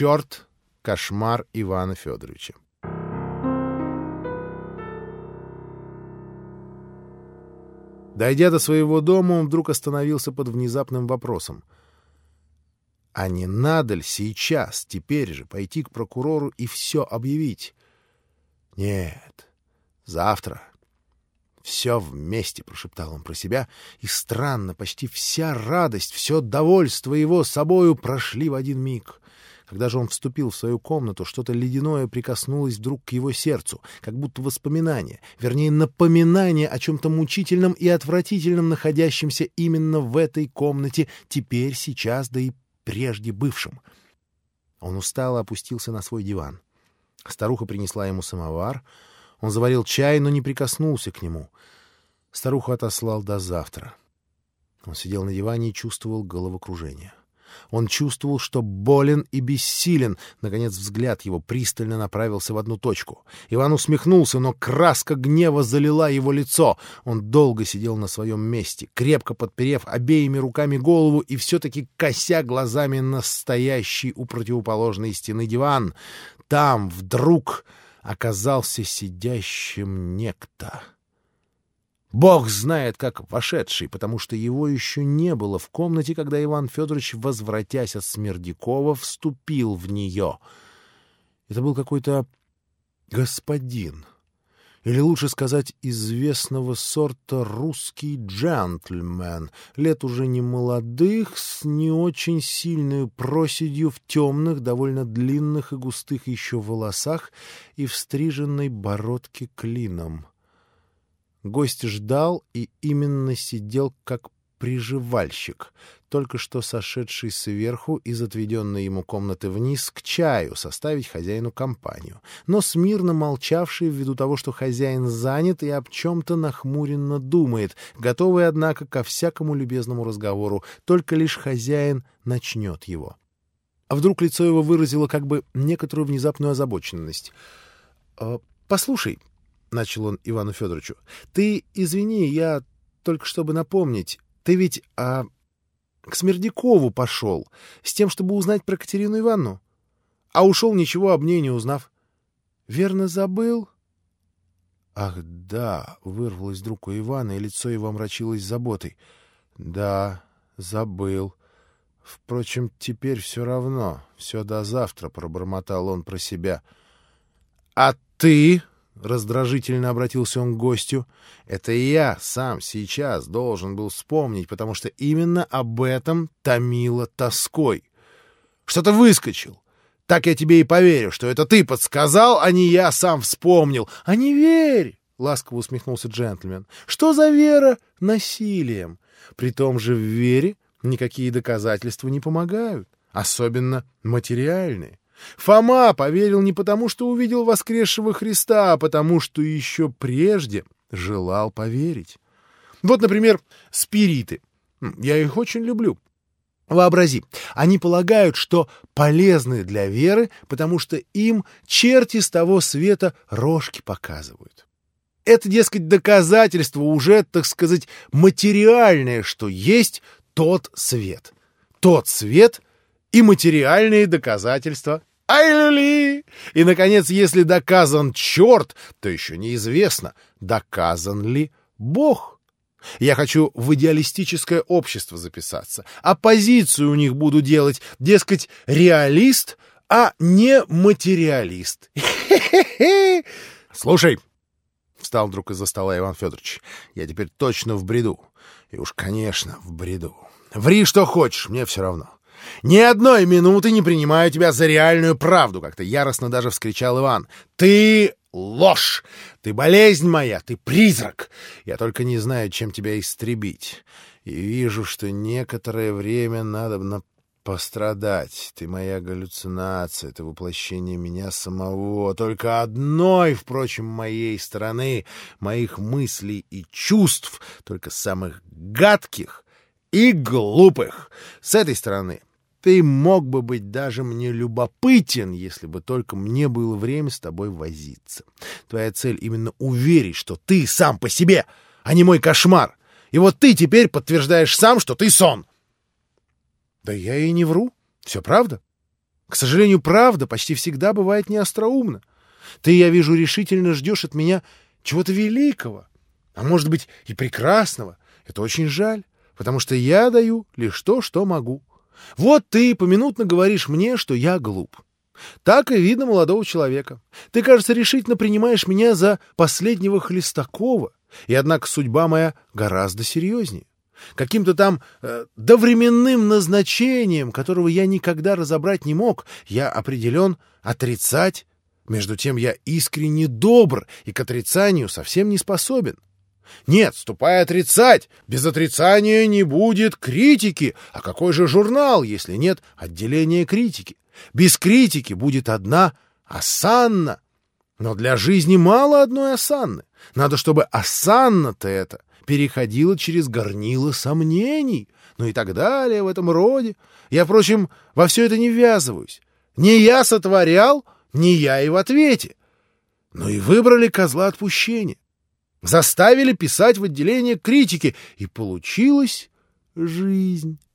Черт, кошмар Ивана Федоровича. Дойдя до своего дома, он вдруг остановился под внезапным вопросом. А не надо ли сейчас, теперь же, пойти к прокурору и все объявить? Нет, завтра. «Все вместе», — прошептал он про себя, и странно, почти вся радость, все довольство его собою прошли в один миг. Когда же он вступил в свою комнату, что-то ледяное прикоснулось вдруг к его сердцу, как будто воспоминание, вернее, напоминание о чем-то мучительном и отвратительном, находящемся именно в этой комнате, теперь, сейчас, да и прежде бывшем. Он устало опустился на свой диван. Старуха принесла ему самовар. Он заварил чай, но не прикоснулся к нему. Старуху отослал до завтра. Он сидел на диване и чувствовал головокружение. Он чувствовал, что болен и бессилен. Наконец взгляд его пристально направился в одну точку. Иван усмехнулся, но краска гнева залила его лицо. Он долго сидел на своем месте, крепко подперев обеими руками голову и все-таки кося глазами на стоящий у противоположной стены диван. Там вдруг оказался сидящим некто. Бог знает, как вошедший, потому что его еще не было в комнате, когда Иван Федорович, возвратясь от Смердякова, вступил в нее. Это был какой-то господин, или лучше сказать, известного сорта русский джентльмен, лет уже не молодых, с не очень сильной проседью в темных, довольно длинных и густых еще волосах и в стриженной бородке клином. Гость ждал и именно сидел как приживальщик, только что сошедший сверху из отведенной ему комнаты вниз к чаю составить хозяину компанию, но смирно молчавший ввиду того, что хозяин занят и об чем-то нахмуренно думает, готовый, однако, ко всякому любезному разговору, только лишь хозяин начнет его. А вдруг лицо его выразило как бы некоторую внезапную озабоченность. «Послушай», — начал он Ивану Федоровичу, — «ты извини, я только чтобы напомнить, ты ведь к Смердякову пошел с тем, чтобы узнать про Катерину Ивановну, а ушел, ничего об ней не узнав. Верно, забыл?» «Ах, да!» — вырвалось вдруг у Ивана, и лицо его омрачилось заботой. «Да, забыл. Впрочем, теперь все равно, все до завтра», — пробормотал он про себя. «А ты?» — раздражительно обратился он к гостю. «Это я сам сейчас должен был вспомнить, потому что именно об этом томило тоской. Что ты выскочил? Так я тебе и поверю, что это ты подсказал, а не я сам вспомнил. А не верь!» — ласково усмехнулся джентльмен. «Что за вера насилием? При том же в вере никакие доказательства не помогают, особенно материальные. Фома поверил не потому, что увидел воскресшего Христа, а потому, что еще прежде желал поверить. Вот, например, спириты. Я их очень люблю. Вообрази, они полагают, что полезны для веры, потому что им черти с того света рожки показывают. Это, дескать, доказательство уже, так сказать, материальное, что есть тот свет. Тот свет и материальные доказательства. Ай-ли-ли! И, наконец, если доказан черт, то еще неизвестно, доказан ли Бог. Я хочу в идеалистическое общество записаться. Оппозицию у них буду делать, дескать, реалист, а не материалист. Слушай, встал вдруг из-за стола Иван Федорович, я теперь точно в бреду. И уж, конечно, в бреду. Ври, что хочешь, мне все равно. «Ни одной минуты не принимаю тебя за реальную правду!» — как-то яростно даже вскричал Иван. «Ты ложь! Ты болезнь моя! Ты призрак! Я только не знаю, чем тебя истребить. И вижу, что некоторое время надобно пострадать. Ты моя галлюцинация, ты воплощение меня самого. Только одной, впрочем, моей стороны, моих мыслей и чувств, только самых гадких и глупых. С этой стороны ты мог бы быть даже мне любопытен, если бы только мне было время с тобой возиться. Твоя цель именно уверить, что ты сам по себе, а не мой кошмар. И вот ты теперь подтверждаешь сам, что ты сон. Да я и не вру. Все правда. К сожалению, правда почти всегда бывает неостроумна. Ты, я вижу, решительно ждешь от меня чего-то великого, а может быть и прекрасного. Это очень жаль, потому что я даю лишь то, что могу. Вот ты поминутно говоришь мне, что я глуп. Так и видно молодого человека. Ты, кажется, решительно принимаешь меня за последнего Хлестакова, и однако судьба моя гораздо серьезнее. Каким-то там довременным назначением, которого я никогда разобрать не мог, я определен отрицать. Между тем я искренне добр и к отрицанию совсем не способен. Нет, ступай отрицать. Без отрицания не будет критики. А какой же журнал, если нет отделения критики? Без критики будет одна осанна. Но для жизни мало одной осанны. Надо, чтобы осанна-то эта переходила через горнило сомнений. Ну и так далее в этом роде. Я, впрочем, во все это не ввязываюсь. Не я сотворял, не я и в ответе. Но и выбрали козла отпущения. Заставили писать в отделение критики, и получилась жизнь.